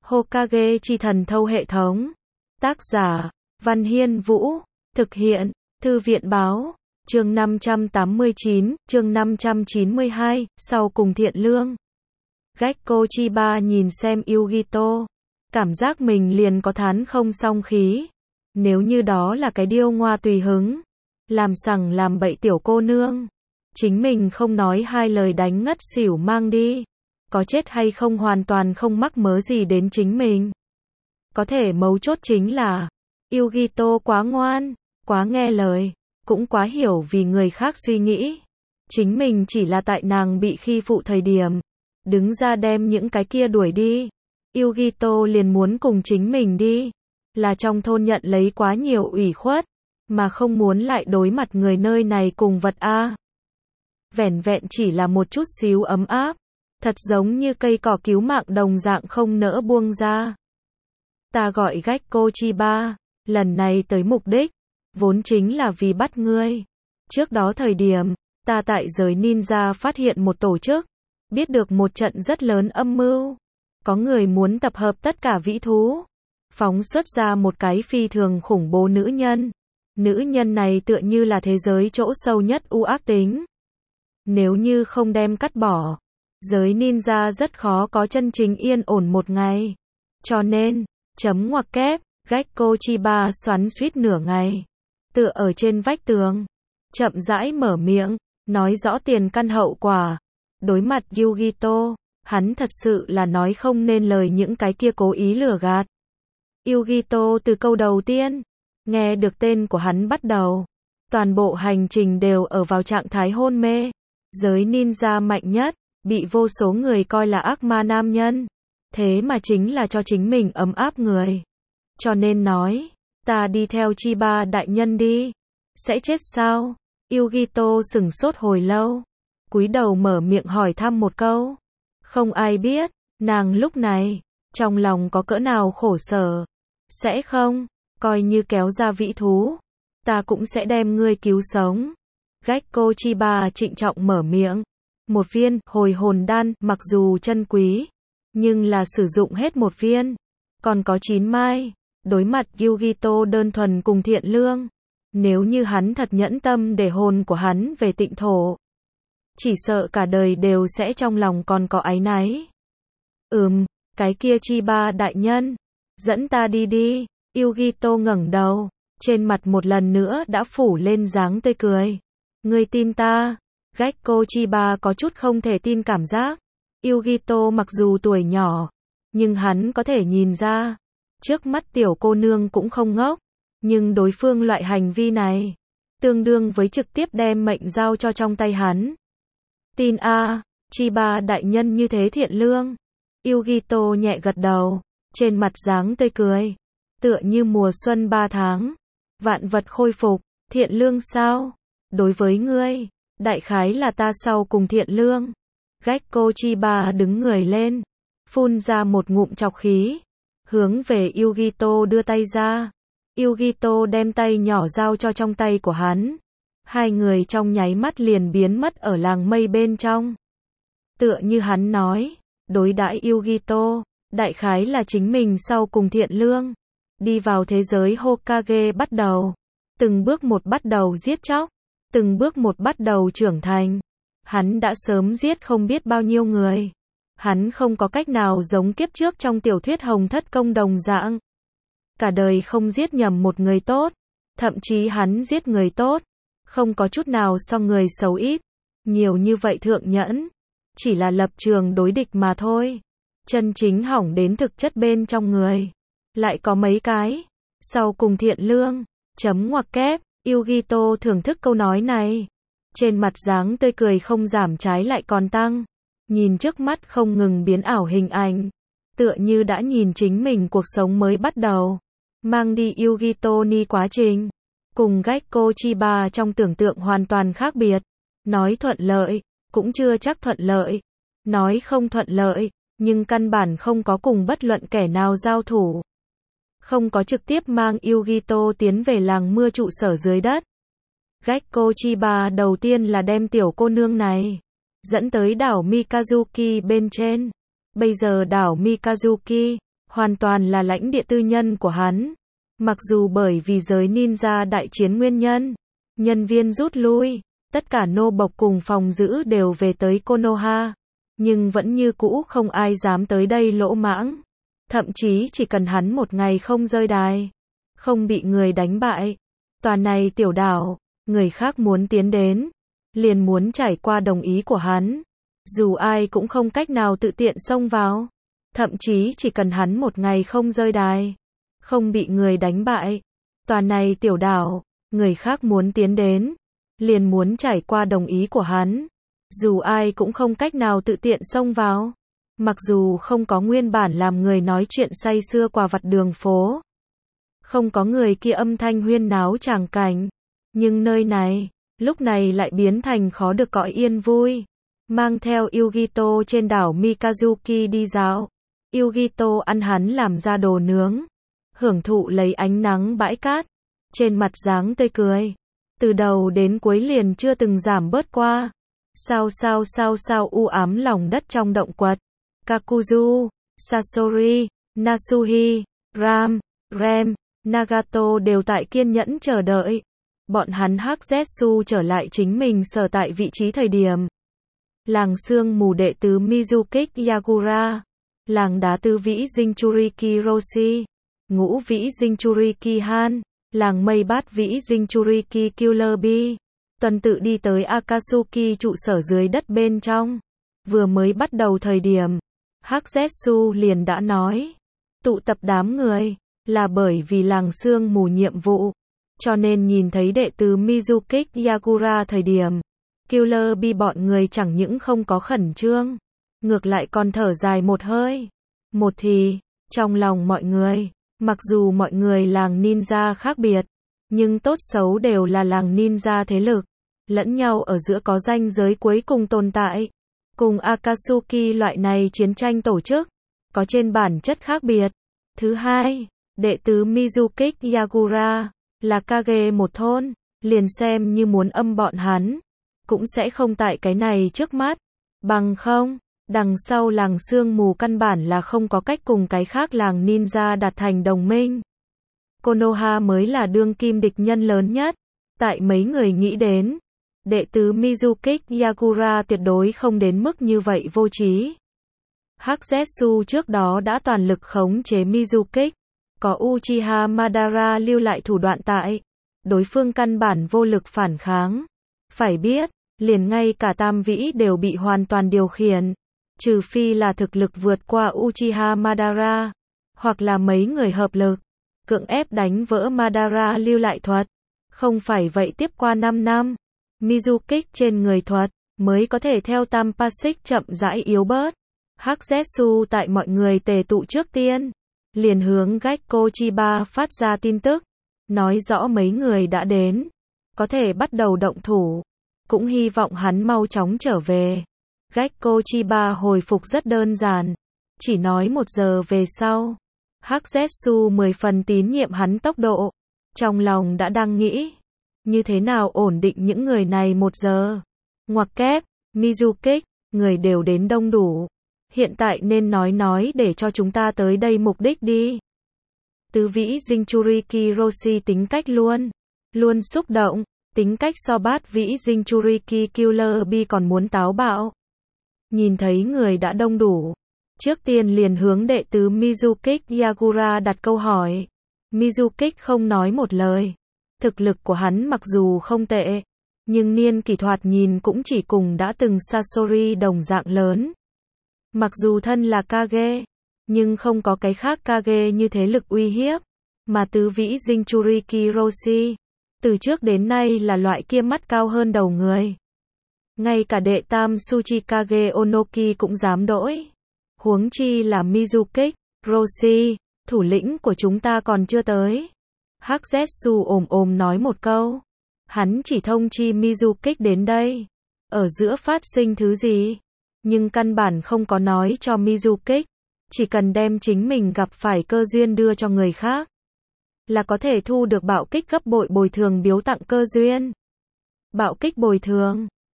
Hokage chi thần thâu hệ thống. Tác giả, Văn Hiên Vũ. Thực hiện, Thư viện báo. Chương 589, chương 592, sau cùng thiện lương. Gekko Chiba nhìn xem Yugito. Cảm giác mình liền có thán không song khí. Nếu như đó là cái điêu ngoa tùy hứng. Làm sằng làm bậy tiểu cô nương. Chính mình không nói hai lời đánh ngất xỉu mang đi. Có chết hay không hoàn toàn không mắc mớ gì đến chính mình. Có thể mấu chốt chính là Yugito quá ngoan, quá nghe lời, cũng quá hiểu vì người khác suy nghĩ. Chính mình chỉ là tại nàng bị khi phụ thời điểm, đứng ra đem những cái kia đuổi đi. Yugito liền muốn cùng chính mình đi, là trong thôn nhận lấy quá nhiều ủy khuất, mà không muốn lại đối mặt người nơi này cùng vật a. Vẻn vẹn chỉ là một chút xíu ấm áp, thật giống như cây cỏ cứu mạng đồng dạng không nỡ buông ra. Ta gọi Gekko Chiba, lần này tới mục đích, vốn chính là vì bắt ngươi. Trước đó thời điểm, ta tại giới ninja phát hiện một tổ chức, biết được một trận rất lớn âm mưu. Có người muốn tập hợp tất cả vĩ thú, phóng xuất ra một cái phi thường khủng bố nữ nhân. Nữ nhân này tựa như là thế giới chỗ sâu nhất u ác tính. Nếu như không đem cắt bỏ, giới ninja rất khó có chân chính yên ổn một ngày. Cho nên, chấm ngoặc kép, Gekko Chiba xoắn suýt nửa ngày. Tựa ở trên vách tường, chậm rãi mở miệng, nói rõ tiền căn hậu quả. Đối mặt Yugito, hắn thật sự là nói không nên lời những cái kia cố ý lừa gạt. Yugito từ câu đầu tiên, nghe được tên của hắn bắt đầu. Toàn bộ hành trình đều ở vào trạng thái hôn mê. Giới ninja mạnh nhất, bị vô số người coi là ác ma nam nhân. Thế mà chính là cho chính mình ấm áp người. Cho nên nói, ta đi theo Chiba đại nhân đi. Sẽ chết sao? Yugito sửng sốt hồi lâu. Cúi đầu mở miệng hỏi thăm một câu. Không ai biết, nàng lúc này, trong lòng có cỡ nào khổ sở. Sẽ không, coi như kéo ra vĩ thú. Ta cũng sẽ đem ngươi cứu sống. Gekko Chiba trịnh trọng mở miệng. Một viên hồi hồn đan mặc dù chân quý, nhưng là sử dụng hết một viên. Còn có 9 mai. Đối mặt Yugito đơn thuần cùng thiện lương. Nếu như hắn thật nhẫn tâm để hồn của hắn về tịnh thổ, chỉ sợ cả đời đều sẽ trong lòng còn có áy náy. Cái kia Chiba đại nhân, dẫn ta đi đi. Yugito ngẩng đầu, trên mặt một lần nữa đã phủ lên dáng tươi cười. Ngươi tin ta? Gekko Chiba có chút không thể tin cảm giác. Yugito mặc dù tuổi nhỏ, nhưng hắn có thể nhìn ra, trước mắt tiểu cô nương cũng không ngốc, nhưng đối phương loại hành vi này, tương đương với trực tiếp đem mệnh giao cho trong tay hắn. Tin a, Chiba đại nhân như thế thiện lương. Yugito nhẹ gật đầu, trên mặt dáng tươi cười, tựa như mùa xuân 3 tháng, vạn vật khôi phục. Thiện lương sao? Đối với ngươi, đại khái là ta sau cùng thiện lương. Gekko Chiba đứng người lên, phun ra một ngụm trọc khí, hướng về Yugito đưa tay ra. Yugito đem tay nhỏ giao cho trong tay của hắn. Hai người trong nháy mắt liền biến mất ở làng mây bên trong. Tựa như hắn nói, đối đãi Yugito, đại khái là chính mình sau cùng thiện lương. Đi vào thế giới Hokage bắt đầu, từng bước một bắt đầu giết chóc, từng bước một bắt đầu trưởng thành. Hắn đã sớm giết không biết bao nhiêu người. Hắn không có cách nào giống kiếp trước trong tiểu thuyết Hồng Thất Công đồng dạng. Cả đời không giết nhầm một người tốt. Thậm chí hắn giết người tốt, không có chút nào so người xấu ít. Nhiều như vậy thượng nhẫn, chỉ là lập trường đối địch mà thôi. Chân chính hỏng đến thực chất bên trong người, lại có mấy cái. Sau cùng thiện lương, chấm ngoặc kép. Yugito thưởng thức câu nói này. Trên mặt dáng tươi cười không giảm trái lại còn tăng. Nhìn trước mắt không ngừng biến ảo hình ảnh. Tựa như đã nhìn chính mình cuộc sống mới bắt đầu. Mang đi Yugito ni quá trình. Cùng Gekko Chiba trong tưởng tượng hoàn toàn khác biệt. Nói thuận lợi, cũng chưa chắc thuận lợi. Nói không thuận lợi, nhưng căn bản không có cùng bất luận kẻ nào giao thủ. Không có trực tiếp mang Yugito tiến về làng mưa trụ sở dưới đất. Gekko Chiba đầu tiên là đem tiểu cô nương này dẫn tới đảo Mikazuki bên trên. Bây giờ đảo Mikazuki hoàn toàn là lãnh địa tư nhân của hắn. Mặc dù bởi vì giới ninja đại chiến nguyên nhân, nhân viên rút lui, tất cả nô bộc cùng phòng giữ đều về tới Konoha, nhưng vẫn như cũ không ai dám tới đây lỗ mãng. Thậm chí chỉ cần hắn một ngày không rơi đài, không bị người đánh bại, tòa này tiểu đảo, người khác muốn tiến đến, liền muốn trải qua đồng ý của hắn. Dù ai cũng không cách nào tự tiện xông vào. Thậm chí chỉ cần hắn một ngày không rơi đài, không bị người đánh bại, tòa này tiểu đảo, người khác muốn tiến đến, liền muốn trải qua đồng ý của hắn. Dù ai cũng không cách nào tự tiện xông vào. Mặc dù không có nguyên bản làm người nói chuyện say sưa quà vặt đường phố, không có người kia âm thanh huyên náo tràng cảnh, nhưng nơi này, lúc này lại biến thành khó được cõi yên vui. Mang theo Yugito trên đảo Mikazuki đi dạo, Yugito ăn hắn làm ra đồ nướng, hưởng thụ lấy ánh nắng bãi cát, trên mặt dáng tươi cười, từ đầu đến cuối liền chưa từng giảm bớt qua. Sao u ám lòng đất trong động quật. Kakuzu, Sasori, Nasuhi, Rem, Nagato đều tại kiên nhẫn chờ đợi. Bọn hắn Hắc-Zetsu trở lại chính mình sở tại vị trí thời điểm. Làng sương mù đệ tứ Mizukik Yagura, làng đá tứ vĩ Jinchuriki Roshi, ngũ vĩ Jinchuriki Han, làng mây bát vĩ Jinchuriki Killer Bee, tuần tự đi tới Akatsuki trụ sở dưới đất bên trong. Vừa mới bắt đầu thời điểm, Hắc-Zetsu liền đã nói, tụ tập đám người, là bởi vì làng sương mù nhiệm vụ, cho nên nhìn thấy đệ tứ Mizukik Yagura thời điểm, Killer Bee bọn người chẳng những không có khẩn trương, ngược lại còn thở dài một hơi. Một thì, trong lòng mọi người, mặc dù mọi người làng ninja khác biệt, nhưng tốt xấu đều là làng ninja thế lực, lẫn nhau ở giữa có ranh giới cuối cùng tồn tại. Cùng Akatsuki loại này chiến tranh tổ chức, có trên bản chất khác biệt. Thứ hai, đệ tứ Mizukik Yagura, là kage một thôn, liền xem như muốn âm bọn hắn, cũng sẽ không tại cái này trước mắt. Bằng không, đằng sau làng sương mù căn bản là không có cách cùng cái khác làng ninja đạt thành đồng minh. Konoha mới là đương kim địch nhân lớn nhất. Tại mấy người nghĩ đến, đệ tứ Mizukik Yagura tuyệt đối không đến mức như vậy vô trí. Hắc-Zetsu trước đó đã toàn lực khống chế Mizukik, có Uchiha Madara lưu lại thủ đoạn tại, đối phương căn bản vô lực phản kháng. Phải biết, liền ngay cả tam vĩ đều bị hoàn toàn điều khiển, trừ phi là thực lực vượt qua Uchiha Madara, hoặc là mấy người hợp lực, cưỡng ép đánh vỡ Madara lưu lại thuật. Không phải vậy tiếp qua 5 năm, Mizukik trên người thuật, mới có thể theo tam pasik chậm rãi yếu bớt. Hắc-Zetsu tại mọi người tề tụ trước tiên, liền hướng Gekko Chiba phát ra tin tức, nói rõ mấy người đã đến, có thể bắt đầu động thủ, cũng hy vọng hắn mau chóng trở về. Gekko Chiba hồi phục rất đơn giản, chỉ nói 1 giờ về sau. Hắc-Zetsu 10 phần tín nhiệm hắn tốc độ, trong lòng đã đang nghĩ, như thế nào ổn định những người này 1 giờ. Ngoặc kép, Mizukik, người đều đến đông đủ. Hiện tại nên nói để cho chúng ta tới đây mục đích đi. Tứ vĩ Jinchuriki Roshi tính cách luôn xúc động, tính cách so bát vĩ Jinchuriki Killer Bee còn muốn táo bạo. Nhìn thấy người đã đông đủ, trước tiên liền hướng đệ tứ Mizukik Yagura đặt câu hỏi. Mizukik không nói một lời. Thực lực của hắn mặc dù không tệ, nhưng niên kỷ thoạt nhìn cũng chỉ cùng đã từng Sasori đồng dạng lớn. Mặc dù thân là kage, nhưng không có cái khác kage như thế lực uy hiếp, mà tứ vĩ Jinchuriki Roshi, từ trước đến nay là loại kia mắt cao hơn đầu người. Ngay cả đệ tam Tsuchikage Onoki cũng dám đỗi. Huống chi là Mizukik, Roshi, thủ lĩnh của chúng ta còn chưa tới. Hắc-Zetsu ồm nói một câu. Hắn chỉ thông chi Mizukik đến đây. Ở giữa phát sinh thứ gì? Nhưng căn bản không có nói cho Mizukik. Chỉ cần đem chính mình gặp phải cơ duyên đưa cho người khác, là có thể thu được bạo kích gấp bội bồi thường biếu tặng cơ duyên. Bạo kích bồi thường.